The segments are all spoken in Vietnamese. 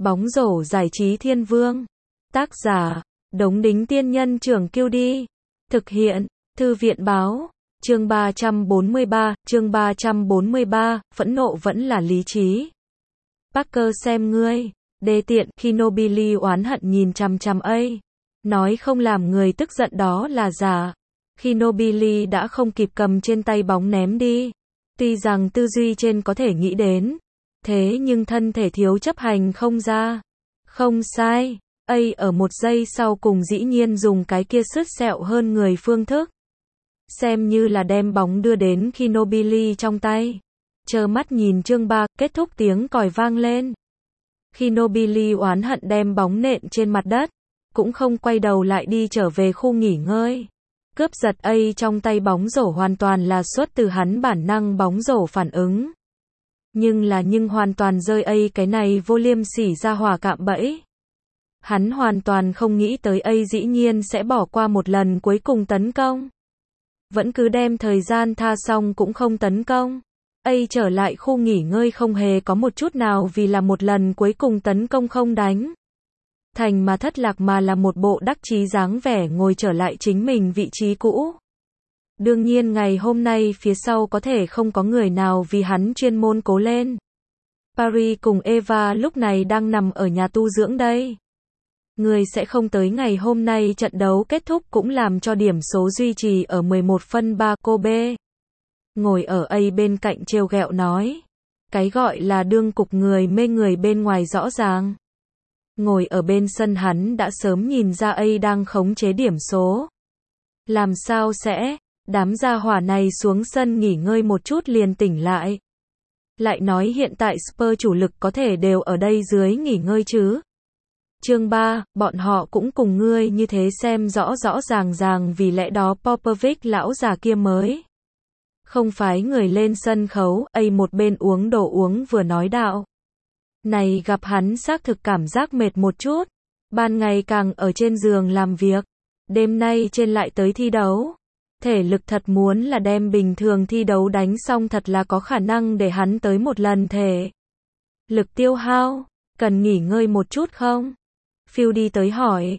Bóng rổ giải trí thiên vương. Tác giả, Đống Đính Tiên Nhân Trưởng Kiêu Đi. Thực hiện, Thư viện Báo. Chương 343, phẫn nộ vẫn là lý trí. Parker xem ngươi, đê tiện, khi Nobili oán hận nhìn chằm chằm ấy. Nói không làm người tức giận đó là giả. Khi Nobili đã không kịp cầm trên tay bóng ném đi. Tuy rằng tư duy trên có thể nghĩ đến. Thế nhưng thân thể thiếu chấp hành không ra. Không sai. ấy ở một giây sau cùng dĩ nhiên dùng cái kia sứt sẹo hơn người phương thức. Xem như là đem bóng đưa đến khi Nobili trong tay. Chờ mắt nhìn chương 3, kết thúc tiếng còi vang lên. Khi Nobili oán hận đem bóng nện trên mặt đất. Cũng không quay đầu lại đi trở về khu nghỉ ngơi. Cướp giật ấy trong tay bóng rổ hoàn toàn là xuất từ hắn bản năng bóng rổ phản ứng. Nhưng hoàn toàn rơi ấy cái này vô liêm sỉ ra hỏa cạm bẫy. Hắn hoàn toàn không nghĩ tới ấy dĩ nhiên sẽ bỏ qua một lần cuối cùng tấn công. Vẫn cứ đem thời gian tha xong cũng không tấn công. ấy trở lại khu nghỉ ngơi không hề có một chút nào vì là một lần cuối cùng tấn công không đánh. Thành mà thất lạc mà là một bộ đắc chí dáng vẻ ngồi trở lại chính mình vị trí cũ. Đương nhiên ngày hôm nay phía sau có thể không có người nào vì hắn chuyên môn cố lên. Paris cùng Eva lúc này đang nằm ở nhà tu dưỡng đây. Người sẽ không tới ngày hôm nay trận đấu kết thúc cũng làm cho điểm số duy trì ở 11-3 cô B. Ngồi ở A bên cạnh trêu ghẹo nói. Cái gọi là đương cục người mê người bên ngoài rõ ràng. Ngồi ở bên sân hắn đã sớm nhìn ra A đang khống chế điểm số. Làm sao sẽ, đám gia hỏa này xuống sân nghỉ ngơi một chút liền tỉnh lại. Lại nói hiện tại Spurs chủ lực có thể đều ở đây dưới nghỉ ngơi chứ. Chương 3, bọn họ cũng cùng ngươi như thế xem rõ rõ ràng vì lẽ đó Popovich lão già kia mới. Không phái người lên sân khấu, A một bên uống đồ uống vừa nói đạo. Này gặp hắn xác thực cảm giác mệt một chút. Ban ngày càng ở trên giường làm việc. Đêm nay trên lại tới thi đấu. Thể lực thật muốn là đem bình thường thi đấu đánh xong thật là có khả năng để hắn tới một lần thể. Lực tiêu hao, cần nghỉ ngơi một chút không? Phil đi tới hỏi.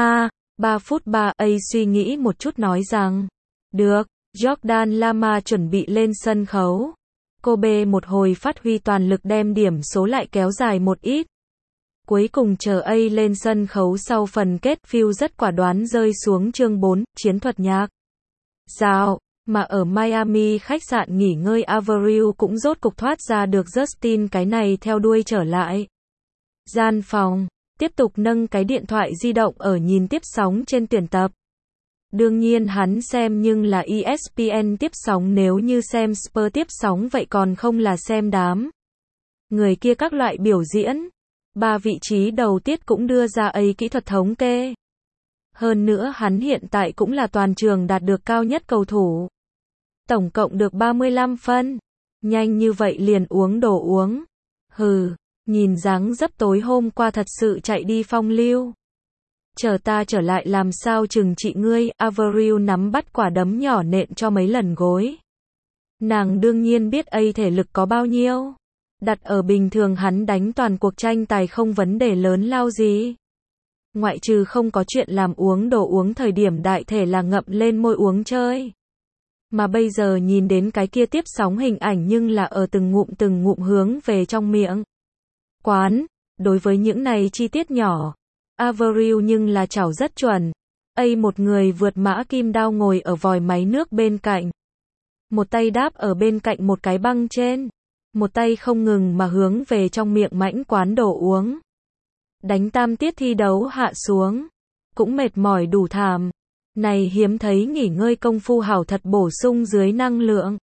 3 phút 3, A suy nghĩ một chút nói rằng. Được, Jordan Lama chuẩn bị lên sân khấu. Cô B một hồi phát huy toàn lực đem điểm số lại kéo dài một ít. Cuối cùng chờ A lên sân khấu sau phần kết Phil rất quả đoán rơi xuống chương 4, chiến thuật nhạc. Dạo, mà ở Miami khách sạn nghỉ ngơi Avril cũng rốt cục thoát ra được Justin cái này theo đuôi trở lại. Gian phòng, tiếp tục nâng cái điện thoại di động ở nhìn tiếp sóng trên tuyển tập. Đương nhiên hắn xem nhưng là ESPN tiếp sóng nếu như xem Spurs tiếp sóng vậy còn không là xem đám. Người kia các loại biểu diễn. 3 vị trí đầu tiết cũng đưa ra A kỹ thuật thống kê. Hơn nữa hắn hiện tại cũng là toàn trường đạt được cao nhất cầu thủ. Tổng cộng được 35 phân. Nhanh như vậy liền uống đồ uống. Hừ, nhìn dáng dấp tối hôm qua thật sự chạy đi phong lưu. Chờ ta trở lại làm sao chừng trị ngươi, Avril nắm bắt quả đấm nhỏ nện cho mấy lần gối. Nàng đương nhiên biết A thể lực có bao nhiêu. Đặt ở bình thường hắn đánh toàn cuộc tranh tài không vấn đề lớn lao gì. Ngoại trừ không có chuyện làm uống đồ uống thời điểm đại thể là ngậm lên môi uống chơi. Mà bây giờ nhìn đến cái kia tiếp sóng hình ảnh nhưng là ở từng ngụm hướng về trong miệng. Quán, đối với những này chi tiết nhỏ. Avril nhưng là chảo rất chuẩn. A một người vượt mã kim đao ngồi ở vòi máy nước bên cạnh. Một tay đáp ở bên cạnh một cái băng trên. Một tay không ngừng mà hướng về trong miệng mãnh quán đồ uống. Đánh tam tiết thi đấu hạ xuống. Cũng mệt mỏi đủ thảm. Này hiếm thấy nghỉ ngơi công phu hảo thật bổ sung dưới năng lượng.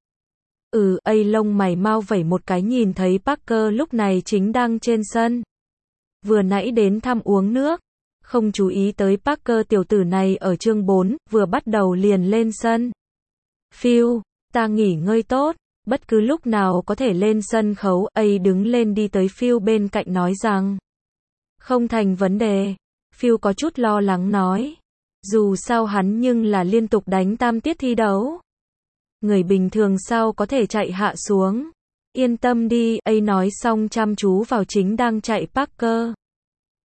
A lông mày mau vẩy một cái nhìn thấy Parker lúc này chính đang trên sân. Vừa nãy đến thăm uống nước. Không chú ý tới Parker tiểu tử này ở chương 4, vừa bắt đầu liền lên sân. Phil, ta nghỉ ngơi tốt. Bất cứ lúc nào có thể lên sân khấu. A đứng lên đi tới Phil bên cạnh nói rằng. Không thành vấn đề. Phil có chút lo lắng nói. Dù sao hắn nhưng là liên tục đánh tam tiết thi đấu. Người bình thường sao có thể chạy hạ xuống. Yên tâm đi, A nói xong chăm chú vào chính đang chạy Parker.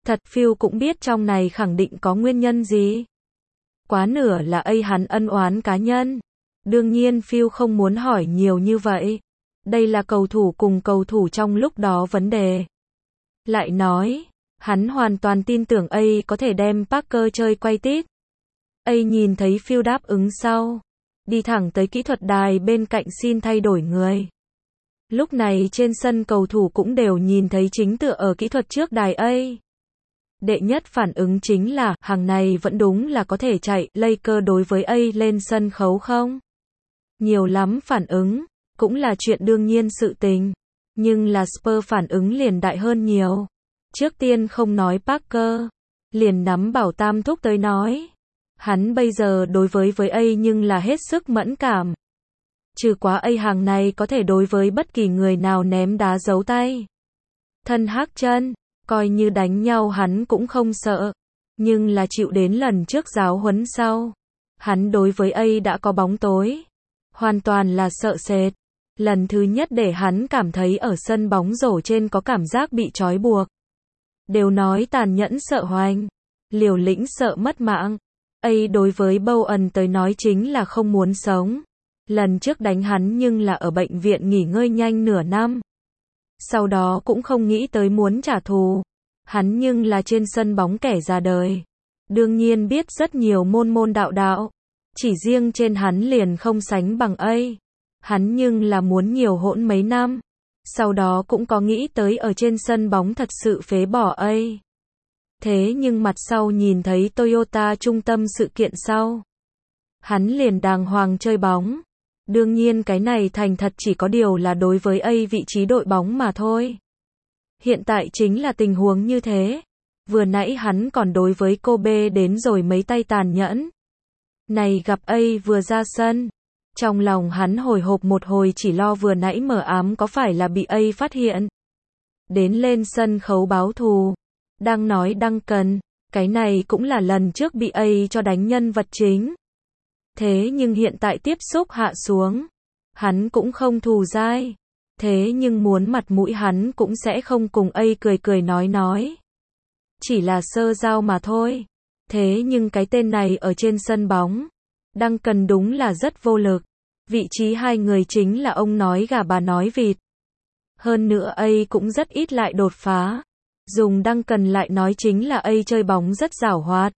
Thật Phil cũng biết trong này khẳng định có nguyên nhân gì. Quá nửa là hắn ân oán cá nhân. Đương nhiên Phil không muốn hỏi nhiều như vậy. Đây là cầu thủ cùng cầu thủ trong lúc đó vấn đề. Lại nói, hắn hoàn toàn tin tưởng có thể đem Parker chơi quay tít. Nhìn thấy Phil đáp ứng sau, đi thẳng tới kỹ thuật đài bên cạnh xin thay đổi người. Lúc này trên sân cầu thủ cũng đều nhìn thấy chính tựa ở kỹ thuật trước đài Đệ nhất phản ứng chính là, hàng này vẫn đúng là có thể chạy, Lakers đối với lên sân khấu không? Nhiều lắm phản ứng, cũng là chuyện đương nhiên sự tình. Nhưng là Spurs phản ứng liền đại hơn nhiều. Trước tiên không nói Parker, liền nắm bảo tam thúc tới nói. Hắn bây giờ đối với nhưng là hết sức mẫn cảm. Trừ quá hàng này có thể đối với bất kỳ người nào ném đá giấu tay. Thân hắc chân, coi như đánh nhau hắn cũng không sợ. Nhưng là chịu đến lần trước giáo huấn sau. Hắn đối với đã có bóng tối. Hoàn toàn là sợ sệt. Lần thứ nhất để hắn cảm thấy ở sân bóng rổ trên có cảm giác bị trói buộc. Đều nói tàn nhẫn sợ hoành. Liều lĩnh sợ mất mạng. Đối với Bowen tới nói chính là không muốn sống. Lần trước đánh hắn nhưng là ở bệnh viện nghỉ ngơi nhanh nửa năm. Sau đó cũng không nghĩ tới muốn trả thù. Hắn nhưng là trên sân bóng kẻ ra đời. Đương nhiên biết rất nhiều môn đạo. Chỉ riêng trên hắn liền không sánh bằng Hắn nhưng là muốn nhiều hỗn mấy năm. Sau đó cũng có nghĩ tới ở trên sân bóng thật sự phế bỏ Thế nhưng mặt sau nhìn thấy Toyota trung tâm sự kiện sau. Hắn liền đàng hoàng chơi bóng. Đương nhiên cái này thành thật chỉ có điều là đối với vị trí đội bóng mà thôi. Hiện tại chính là tình huống như thế. Vừa nãy hắn còn đối với Kobe đến rồi mấy tay tàn nhẫn. Này gặp vừa ra sân. Trong lòng hắn hồi hộp một hồi chỉ lo vừa nãy mờ ám có phải là bị phát hiện. Đến lên sân khấu báo thù. Đang nói Duncan, cái này cũng là lần trước bị cho đánh nhân vật chính. Thế nhưng hiện tại tiếp xúc hạ xuống. Hắn cũng không thù dai. Thế nhưng muốn mặt mũi hắn cũng sẽ không cùng cười nói. Chỉ là sơ giao mà thôi. Thế nhưng cái tên này ở trên sân bóng. Duncan đúng là rất vô lực. Vị trí hai người chính là ông nói gà bà nói vịt. Hơn nữa cũng rất ít lại đột phá. Dùng Duncan lại nói chính là chơi bóng rất giảo hoạt.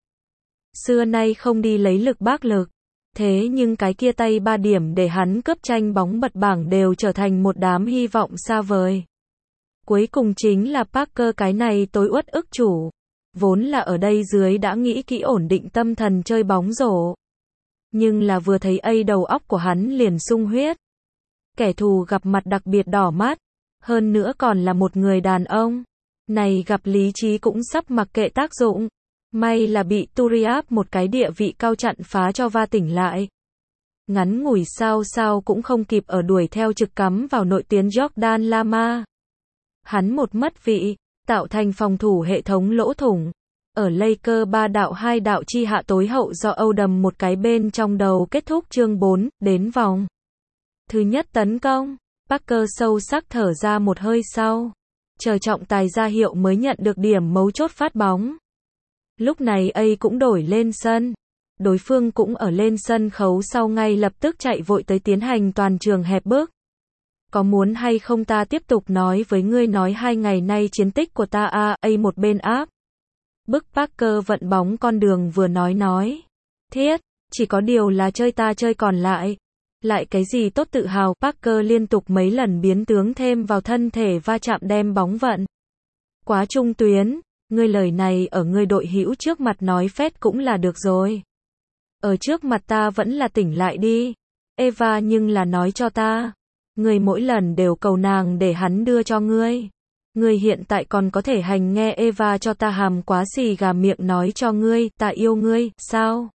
Xưa nay không đi lấy lực bác lực. Thế nhưng cái kia tay 3 điểm để hắn cướp tranh bóng bật bảng đều trở thành một đám hy vọng xa vời. Cuối cùng chính là Parker cái này tối uất ức chủ. Vốn là ở đây dưới đã nghĩ kỹ ổn định tâm thần chơi bóng rổ. Nhưng là vừa thấy đầu óc của hắn liền sung huyết. Kẻ thù gặp mặt đặc biệt đỏ mắt. Hơn nữa còn là một người đàn ông. Này gặp lý trí cũng sắp mặc kệ tác dụng. May là bị Turiaf một cái địa vị cao chặn phá cho va tỉnh lại. Ngắn ngủi sao cũng không kịp ở đuổi theo trực cắm vào nội tuyến Jordan Lama. Hắn một mất vị, tạo thành phòng thủ hệ thống lỗ thủng. Ở Lakers 3 đạo 2 đạo chi hạ tối hậu do Odom một cái bên trong đầu kết thúc chương 4, đến vòng thứ nhất tấn công. Parker sâu sắc thở ra một hơi sau. Chờ trọng tài ra hiệu mới nhận được điểm mấu chốt phát bóng. Lúc này cũng đổi lên sân. Đối phương cũng ở lên sân khấu sau ngay lập tức chạy vội tới tiến hành toàn trường hẹp bước. Có muốn hay không ta tiếp tục nói với ngươi nói 2 ngày nay chiến tích của ta một bên áp. Bức Parker vận bóng con đường vừa nói. Thiết, chỉ có điều là chơi ta chơi còn lại. Lại cái gì tốt tự hào. Parker liên tục mấy lần biến tướng thêm vào thân thể va chạm đem bóng vận. Quá trung tuyến. Ngươi lời này ở ngươi đội hữu trước mặt nói phét cũng là được rồi. Ở trước mặt ta vẫn là tỉnh lại đi. Eva nhưng là nói cho ta. Ngươi mỗi lần đều cầu nàng để hắn đưa cho ngươi. Ngươi hiện tại còn có thể hành nghe Eva cho ta hàm quá xì gà miệng nói cho ngươi, ta yêu ngươi, sao?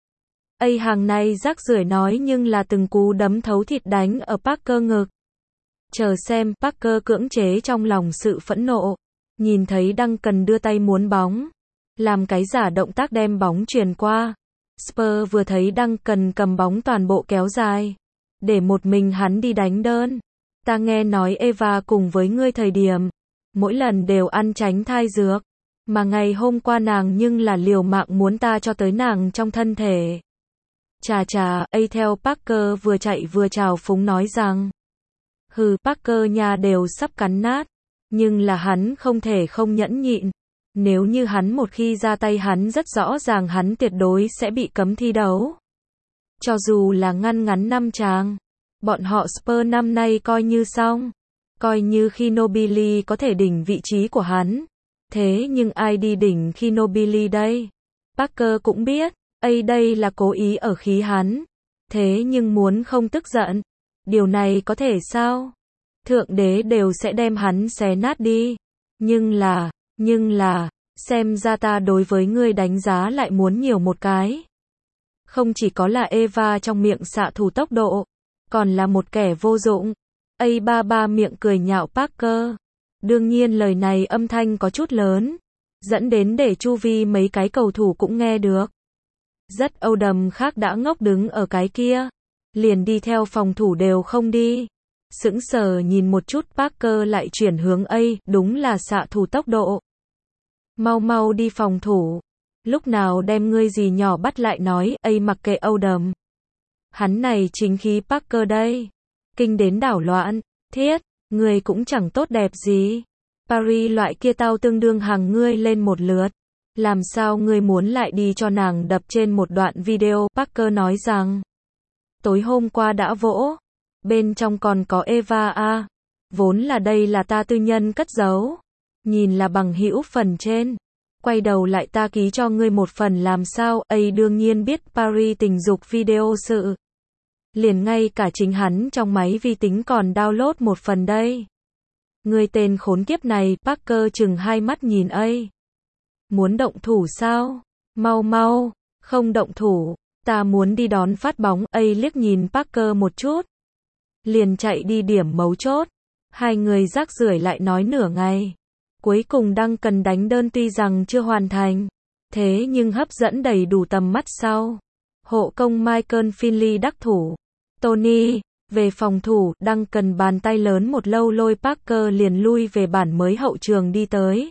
Hàng này rác rưởi nói nhưng là từng cú đấm thấu thịt đánh ở Parker ngực. Chờ xem, Parker cưỡng chế trong lòng sự phẫn nộ. Nhìn thấy Duncan đưa tay muốn bóng. Làm cái giả động tác đem bóng truyền qua. Spurs vừa thấy Duncan cầm bóng toàn bộ kéo dài. Để một mình hắn đi đánh đơn. Ta nghe nói Eva cùng với ngươi thời điểm. Mỗi lần đều ăn tránh thai dược. Mà ngày hôm qua nàng nhưng là liều mạng muốn ta cho tới nàng trong thân thể. Chà chà, ấy theo Parker vừa chạy vừa trào phúng nói rằng. Hừ, Parker nhà đều sắp cắn nát. Nhưng là hắn không thể không nhẫn nhịn. Nếu như hắn một khi ra tay hắn rất rõ ràng hắn tuyệt đối sẽ bị cấm thi đấu. Cho dù là ngăn ngắn 5 tràng. Bọn họ Spurs năm nay coi như xong. Coi như khi Nobili có thể đỉnh vị trí của hắn. Thế nhưng ai đi đỉnh khi Nobili đây? Parker cũng biết, đây là cố ý ở khí hắn. Thế nhưng muốn không tức giận. Điều này có thể sao? Thượng đế đều sẽ đem hắn xé nát đi. Nhưng là, xem ra ta đối với ngươi đánh giá lại muốn nhiều một cái. Không chỉ có là Eva trong miệng xạ thủ tốc độ, còn là một kẻ vô dụng. A33 miệng cười nhạo Parker. Đương nhiên lời này âm thanh có chút lớn, dẫn đến để chu vi mấy cái cầu thủ cũng nghe được. Rất âu đầm khác đã ngốc đứng ở cái kia, liền đi theo phòng thủ đều không đi. Sững sờ nhìn một chút Parker lại chuyển hướng A, đúng là xạ thủ tốc độ. Mau mau đi phòng thủ. Lúc nào đem ngươi gì nhỏ bắt lại nói, A mặc kệ âu đầm. Hắn này chính khí Parker đây. Kinh đến đảo loạn, thiết, ngươi cũng chẳng tốt đẹp gì. Paris loại kia tao tương đương hàng ngươi lên một lượt. Làm sao ngươi muốn lại đi cho nàng đập trên một đoạn video, Parker nói rằng. Tối hôm qua đã vỗ. Bên trong còn có Eva a. Vốn là đây là ta tư nhân cất giấu. Nhìn là bằng hữu phần trên. Quay đầu lại ta ký cho ngươi một phần làm sao, đương nhiên biết Paris tình dục video sự. Liền ngay cả chính hắn trong máy vi tính còn download một phần đây. Người tên khốn kiếp này, Parker chừng hai mắt nhìn A. Muốn động thủ sao? Mau mau, không động thủ, ta muốn đi đón phát bóng. A liếc nhìn Parker một chút. Liền chạy đi điểm mấu chốt. Hai người rác rưởi lại nói nửa ngày. Cuối cùng Duncan đánh đơn tuy rằng chưa hoàn thành. Thế nhưng hấp dẫn đầy đủ tầm mắt sau. Hộ công Michael Finley đắc thủ. Tony, về phòng thủ, Duncan bàn tay lớn một lâu lôi Parker liền lui về bản mới hậu trường đi tới.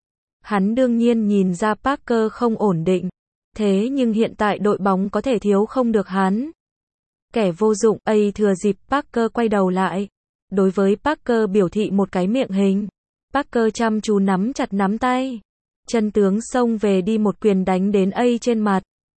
Hắn đương nhiên nhìn ra Parker không ổn định. Thế nhưng hiện tại đội bóng có thể thiếu không được hắn. Kẻ vô dụng, A thừa dịp Parker quay đầu lại. Đối với Parker biểu thị một cái miệng hình. Parker chăm chú nắm chặt nắm tay. Chân tướng xông về đi một quyền đánh đến A trên mặt.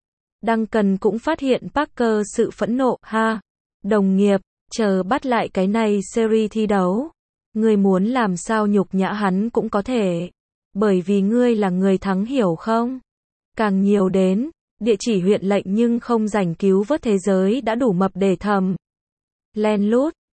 Duncan cũng phát hiện Parker sự phẫn nộ, ha. Đồng nghiệp, chờ bắt lại cái này series thi đấu. Ngươi muốn làm sao nhục nhã hắn cũng có thể. Bởi vì ngươi là người thắng hiểu không? Càng nhiều đến, địa chỉ huyện lệnh nhưng không giành cứu vớt thế giới đã đủ mập để thầm. Len lút,